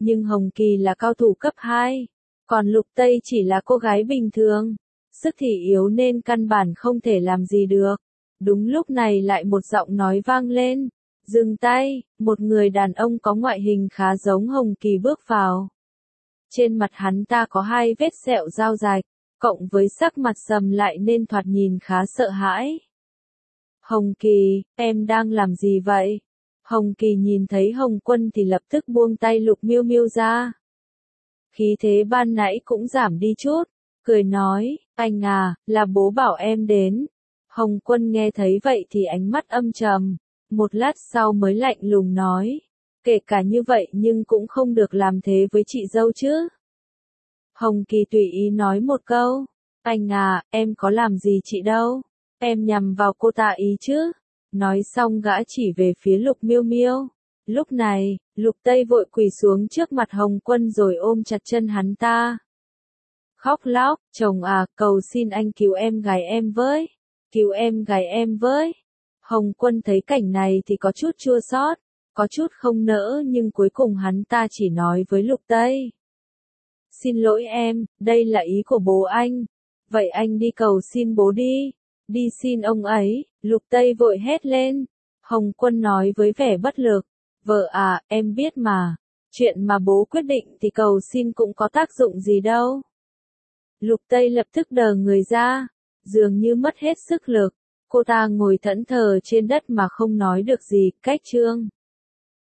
Nhưng Hồng Kỳ là cao thủ cấp 2, còn Lục Tây chỉ là cô gái bình thường, sức thì yếu nên căn bản không thể làm gì được. Đúng lúc này lại một giọng nói vang lên, dừng tay, một người đàn ông có ngoại hình khá giống Hồng Kỳ bước vào. Trên mặt hắn ta có 2 vết sẹo dao dài, cộng với sắc mặt sầm lại nên thoạt nhìn khá sợ hãi. Hồng Kỳ, em đang làm gì vậy? Hồng Kỳ nhìn thấy Hồng Quân thì lập tức buông tay Lục Miêu Miêu ra. Khí thế ban nãy cũng giảm đi chút, cười nói, anh à, là bố bảo em đến. Hồng Quân nghe thấy vậy thì ánh mắt âm trầm, một lát sau mới lạnh lùng nói, kể cả như vậy nhưng cũng không được làm thế với chị dâu chứ. Hồng Kỳ tùy ý nói một câu, anh à, em có làm gì chị đâu, em nhằm vào cô ta ý chứ. Nói xong gã chỉ về phía Lục Miêu Miêu. Lúc này, Lục Tây vội quỳ xuống trước mặt Hồng Quân rồi ôm chặt chân hắn ta. Khóc lóc, chồng à, cầu xin anh cứu em gái em với, cứu em gái em với. Hồng Quân thấy cảnh này thì có chút chua xót, có chút không nỡ nhưng cuối cùng hắn ta chỉ nói với Lục Tây. Xin lỗi em, đây là ý của bố anh. Vậy anh đi cầu xin bố đi. Đi xin ông ấy, Lục Tây vội hét lên. Hồng Quân nói với vẻ bất lực. Vợ à, em biết mà. Chuyện mà bố quyết định thì cầu xin cũng có tác dụng gì đâu. Lục Tây lập tức đờ người ra. Dường như mất hết sức lực. Cô ta ngồi thẫn thờ trên đất mà không nói được gì. Cách chương